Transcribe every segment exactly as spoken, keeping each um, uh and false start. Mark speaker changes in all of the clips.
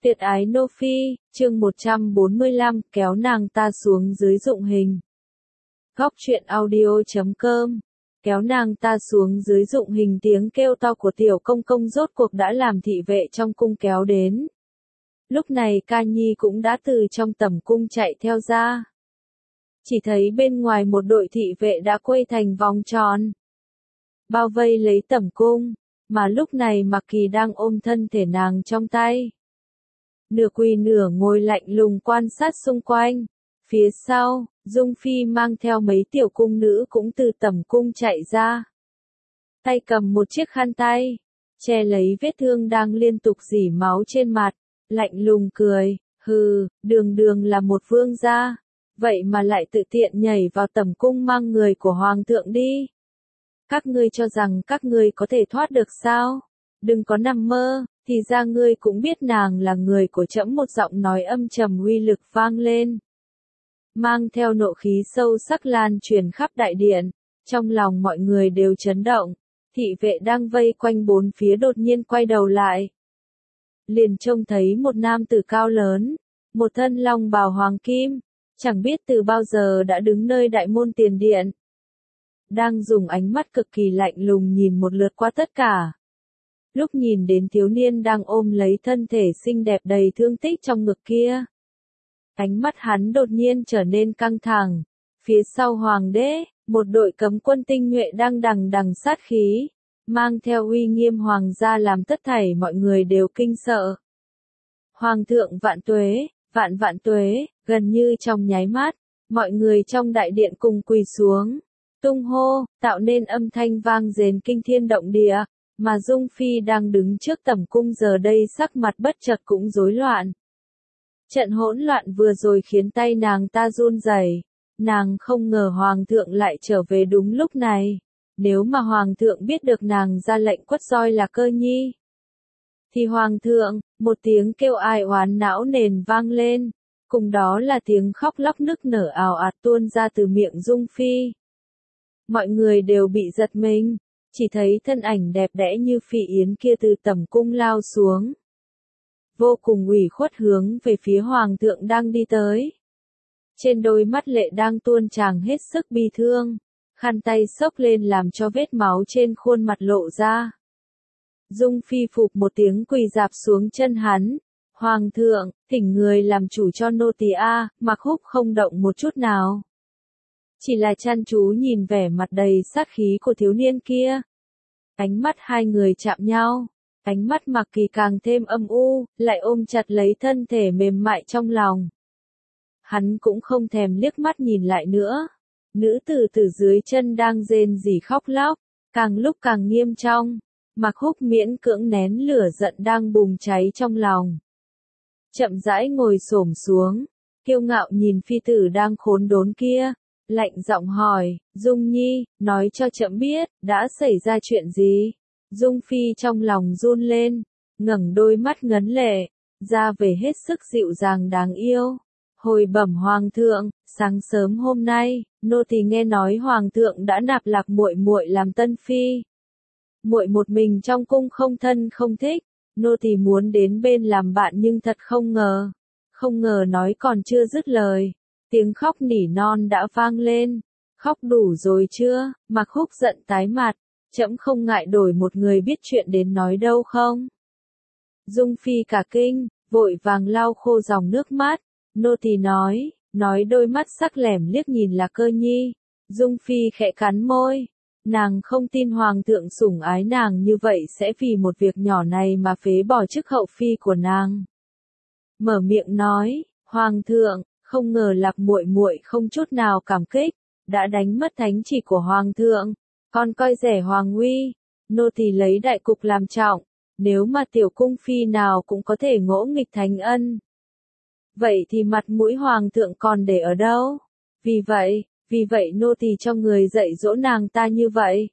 Speaker 1: Tuyệt ái Nô Phi, chương một trăm bốn mươi lăm, kéo nàng ta xuống dưới dụng hình. Góc truyện audio chấm com. Kéo nàng ta xuống dưới dụng hình, tiếng kêu to của tiểu công công rốt cuộc đã làm thị vệ trong cung kéo đến. Lúc này Ca Nhi cũng đã từ trong tẩm cung chạy theo ra. Chỉ thấy bên ngoài một đội thị vệ đã quây thành vòng tròn, bao vây lấy tẩm cung, mà lúc này Mạc Kỳ đang ôm thân thể nàng trong tay. Nửa quỳ nửa ngồi lạnh lùng quan sát xung quanh. Phía sau, Dung Phi mang theo mấy tiểu cung nữ cũng từ tẩm cung chạy ra. Tay cầm một chiếc khăn tay, che lấy vết thương đang liên tục rỉ máu trên mặt, lạnh lùng cười, hừ, đường đường là một vương gia, vậy mà lại tự tiện nhảy vào tẩm cung mang người của hoàng thượng đi. Các ngươi cho rằng các ngươi có thể thoát được sao? Đừng có nằm mơ, thì ra ngươi cũng biết nàng là người của trẫm. Một giọng nói âm trầm uy lực vang lên, mang theo nộ khí sâu sắc lan truyền khắp đại điện. Trong lòng mọi người đều chấn động, thị vệ đang vây quanh bốn phía đột nhiên quay đầu lại. Liền trông thấy một nam tử cao lớn, một thân long bào hoàng kim, chẳng biết từ bao giờ đã đứng nơi đại môn tiền điện. Đang dùng ánh mắt cực kỳ lạnh lùng nhìn một lượt qua tất cả. Lúc nhìn đến thiếu niên đang ôm lấy thân thể xinh đẹp đầy thương tích trong ngực kia, ánh mắt hắn đột nhiên trở nên căng thẳng. Phía sau hoàng đế, một đội cấm quân tinh nhuệ đang đằng đằng sát khí, mang theo uy nghiêm hoàng gia làm tất thảy mọi người đều kinh sợ. Hoàng thượng vạn tuế, vạn vạn tuế, gần như trong nháy mắt, mọi người trong đại điện cùng quỳ xuống, tung hô, tạo nên âm thanh vang dền kinh thiên động địa. Mà Dung Phi đang đứng trước tẩm cung giờ đây sắc mặt bất chợt cũng rối loạn. Trận hỗn loạn vừa rồi khiến tay nàng ta run rẩy. Nàng không ngờ hoàng thượng lại trở về đúng lúc này. Nếu mà hoàng thượng biết được nàng ra lệnh quất roi là Cơ Nhi, thì hoàng thượng, một tiếng kêu ai oán não nền vang lên, cùng đó là tiếng khóc lóc nức nở ào ạt tuôn ra từ miệng Dung Phi. Mọi người đều bị giật mình. Chỉ thấy thân ảnh đẹp đẽ như Phi Yến kia từ tẩm cung lao xuống, vô cùng ủy khuất hướng về phía hoàng thượng đang đi tới. Trên đôi mắt lệ đang tuôn tràn hết sức bi thương, khăn tay xốc lên làm cho vết máu trên khuôn mặt lộ ra. Dung Phi phụp một tiếng quỳ rạp xuống chân hắn. Hoàng thượng, thỉnh người làm chủ cho nô tỳ a. Mạc Húc không động một chút nào, chỉ là chăm chú nhìn vẻ mặt đầy sát khí của thiếu niên kia. Ánh mắt hai người chạm nhau, ánh mắt Mạc Kỳ càng thêm âm u, lại ôm chặt lấy thân thể mềm mại trong lòng. Hắn cũng không thèm liếc mắt nhìn lại nữa. Nữ tử từ dưới chân đang rên rỉ khóc lóc, càng lúc càng nghiêm trọng. Mạc Húc miễn cưỡng nén lửa giận đang bùng cháy trong lòng, chậm rãi ngồi xổm xuống, kiêu ngạo nhìn phi tử đang khốn đốn kia. Lạnh giọng hỏi, Dung Nhi, nói cho trẫm biết, đã xảy ra chuyện gì? Dung Phi trong lòng run lên, ngẩng đôi mắt ngấn lệ, ra về hết sức dịu dàng đáng yêu. Hồi bẩm hoàng thượng, sáng sớm hôm nay, nô tỳ nghe nói hoàng thượng đã nạp Lạc muội muội làm tân phi. Muội một mình trong cung không thân không thích, nô tỳ muốn đến bên làm bạn nhưng thật không ngờ, không ngờ nói còn chưa dứt lời, tiếng khóc nỉ non đã vang lên. Khóc đủ rồi chưa? Mạc Húc giận tái mặt, trẫm không ngại đổi một người biết chuyện đến nói đâu không? Dung Phi cả kinh, vội vàng lau khô dòng nước mắt. Nô tỳ nói, nói đôi mắt sắc lẻm liếc nhìn là Cơ Nhi. Dung Phi khẽ cắn môi, nàng không tin hoàng thượng sủng ái nàng như vậy sẽ vì một việc nhỏ này mà phế bỏ chức hậu phi của nàng. Mở miệng nói, hoàng thượng, không ngờ Lạc muội muội không chút nào cảm kích, đã đánh mất thánh chỉ của hoàng thượng, còn coi rẻ hoàng uy. Nô tỳ lấy đại cục làm trọng, nếu mà tiểu cung phi nào cũng có thể ngỗ nghịch thánh ân, vậy thì mặt mũi hoàng thượng còn để ở đâu? Vì vậy, vì vậy nô tỳ cho người dạy dỗ nàng ta như vậy.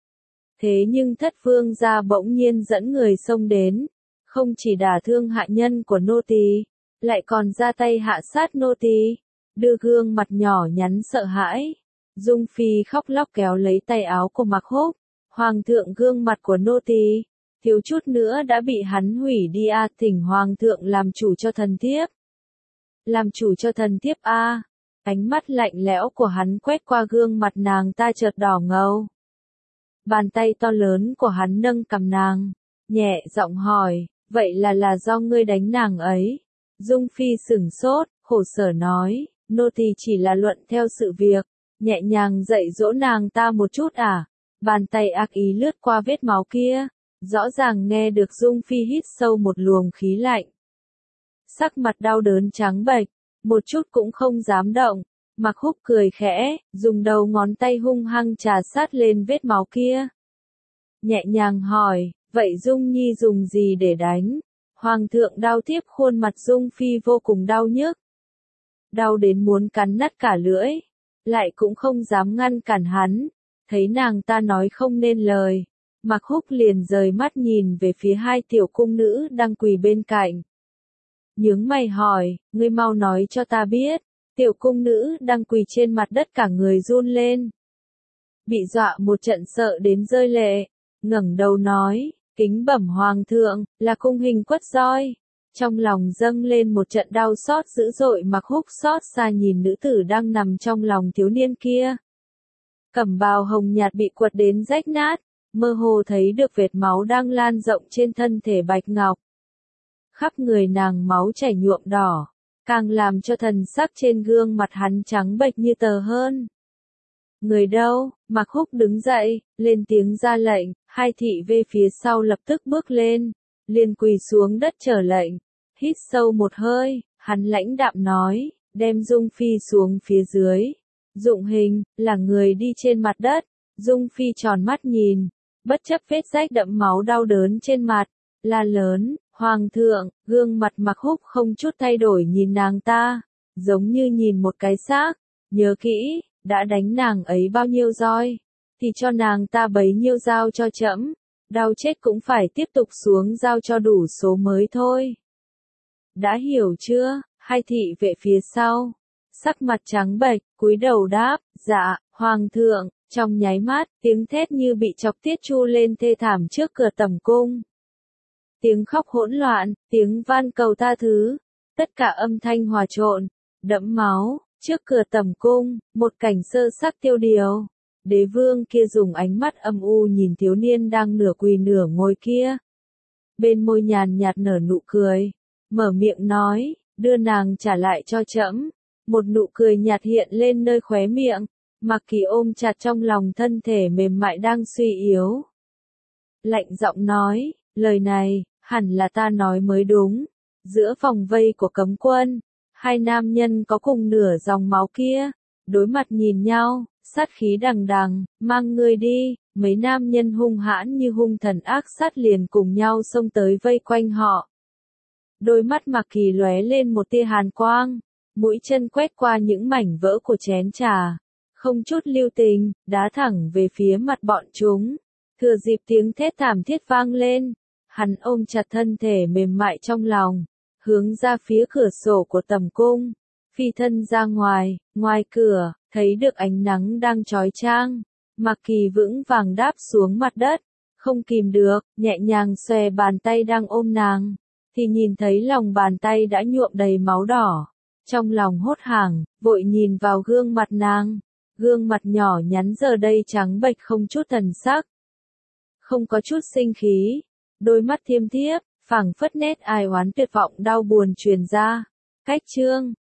Speaker 1: Thế nhưng thất vương gia bỗng nhiên dẫn người xông đến, không chỉ đả thương hạ nhân của nô tỳ, lại còn ra tay hạ sát nô tỳ. Đưa gương mặt nhỏ nhắn sợ hãi, Dung Phi khóc lóc kéo lấy tay áo của Mạc Húc. Hoàng thượng, gương mặt của nô tỳ, thiếu chút nữa đã bị hắn hủy đi a, thỉnh hoàng thượng làm chủ cho thần thiếp. Làm chủ cho thần thiếp a. Ánh mắt lạnh lẽo của hắn quét qua gương mặt nàng ta chợt đỏ ngầu. Bàn tay to lớn của hắn nâng cằm nàng, nhẹ giọng hỏi, vậy là là do ngươi đánh nàng ấy. Dung Phi sửng sốt, khổ sở nói, nô tỳ chỉ là luận theo sự việc, nhẹ nhàng dạy dỗ nàng ta một chút à. Bàn tay ác ý lướt qua vết máu kia, rõ ràng nghe được Dung Phi hít sâu một luồng khí lạnh. Sắc mặt đau đớn trắng bệch, một chút cũng không dám động. Mặc Húc cười khẽ, dùng đầu ngón tay hung hăng trà sát lên vết máu kia. Nhẹ nhàng hỏi, vậy Dung Nhi dùng gì để đánh? Hoàng thượng đau tiếp khuôn mặt Dung Phi vô cùng đau nhức. Đau đến muốn cắn nát cả lưỡi, lại cũng không dám ngăn cản hắn. Thấy nàng ta nói không nên lời, Mặc Húc liền rời mắt nhìn về phía hai tiểu cung nữ đang quỳ bên cạnh. Nhướng mày hỏi, ngươi mau nói cho ta biết. Tiểu cung nữ đang quỳ trên mặt đất cả người run lên. Bị dọa một trận sợ đến rơi lệ, ngẩng đầu nói, kính bẩm hoàng thượng, là cung hình quất roi. Trong lòng dâng lên một trận đau xót dữ dội. Mặc Húc xót xa nhìn nữ tử đang nằm trong lòng thiếu niên kia. Cẩm bào hồng nhạt bị quật đến rách nát, mơ hồ thấy được vệt máu đang lan rộng trên thân thể bạch ngọc. Khắp người nàng máu chảy nhuộm đỏ, càng làm cho thần sắc trên gương mặt hắn trắng bệch như tờ hơn. Người đâu? Mặc Húc đứng dậy, lên tiếng ra lệnh, hai thị vệ phía sau lập tức bước lên, liền quỳ xuống đất chờ lệnh. Hít sâu một hơi, hắn lãnh đạm nói, đem Dung Phi xuống phía dưới. Dụng Hình, là người đi trên mặt đất. Dung Phi tròn mắt nhìn, bất chấp vết rách đẫm máu đau đớn trên mặt, la lớn, Hoàng thượng. Gương mặt Mặc Húc không chút thay đổi nhìn nàng ta, giống như nhìn một cái xác. Nhớ kỹ, đã đánh nàng ấy bao nhiêu roi, thì cho nàng ta bấy nhiêu dao cho trẫm. Đau chết cũng phải tiếp tục xuống dao cho đủ số mới thôi. Đã hiểu chưa? Hai thị vệ phía sau, sắc mặt trắng bệch, cúi đầu đáp, dạ, Hoàng thượng. Trong nháy mắt, tiếng thét như bị chọc tiết chu lên thê thảm trước cửa tẩm cung. Tiếng khóc hỗn loạn, tiếng van cầu tha thứ, tất cả âm thanh hòa trộn, đẫm máu. Trước cửa tẩm cung, một cảnh sơ sắc tiêu điều. Đế vương kia dùng ánh mắt âm u nhìn thiếu niên đang nửa quỳ nửa ngồi kia. Bên môi nhàn nhạt nở nụ cười, mở miệng nói, đưa nàng trả lại cho trẫm. Một nụ cười nhạt hiện lên nơi khóe miệng, Mặc Kỳ ôm chặt trong lòng thân thể mềm mại đang suy yếu. Lạnh giọng nói, lời này, hẳn là ta nói mới đúng. Giữa vòng vây của cấm quân, hai nam nhân có cùng nửa dòng máu kia, đối mặt nhìn nhau, sát khí đằng đằng, mang ngươi đi. Mấy nam nhân hung hãn như hung thần ác sát liền cùng nhau xông tới vây quanh họ. Đôi mắt Mặc Kỳ lóe lên một tia hàn quang, mũi chân quét qua những mảnh vỡ của chén trà, không chút lưu tình, đá thẳng về phía mặt bọn chúng. Thừa dịp tiếng thét thảm thiết vang lên, hắn ôm chặt thân thể mềm mại trong lòng, hướng ra phía cửa sổ của tẩm cung, phi thân ra ngoài. Ngoài cửa, thấy được ánh nắng đang chói chang, Mặc Kỳ vững vàng đáp xuống mặt đất, không kìm được, nhẹ nhàng xòe bàn tay đang ôm nàng, thì nhìn thấy lòng bàn tay đã nhuộm đầy máu đỏ. Trong lòng hốt hoảng, vội nhìn vào gương mặt nàng, gương mặt nhỏ nhắn giờ đây trắng bệch không chút thần sắc, không có chút sinh khí, đôi mắt thiêm thiếp, phảng phất nét ai oán tuyệt vọng đau buồn truyền ra. Cách chương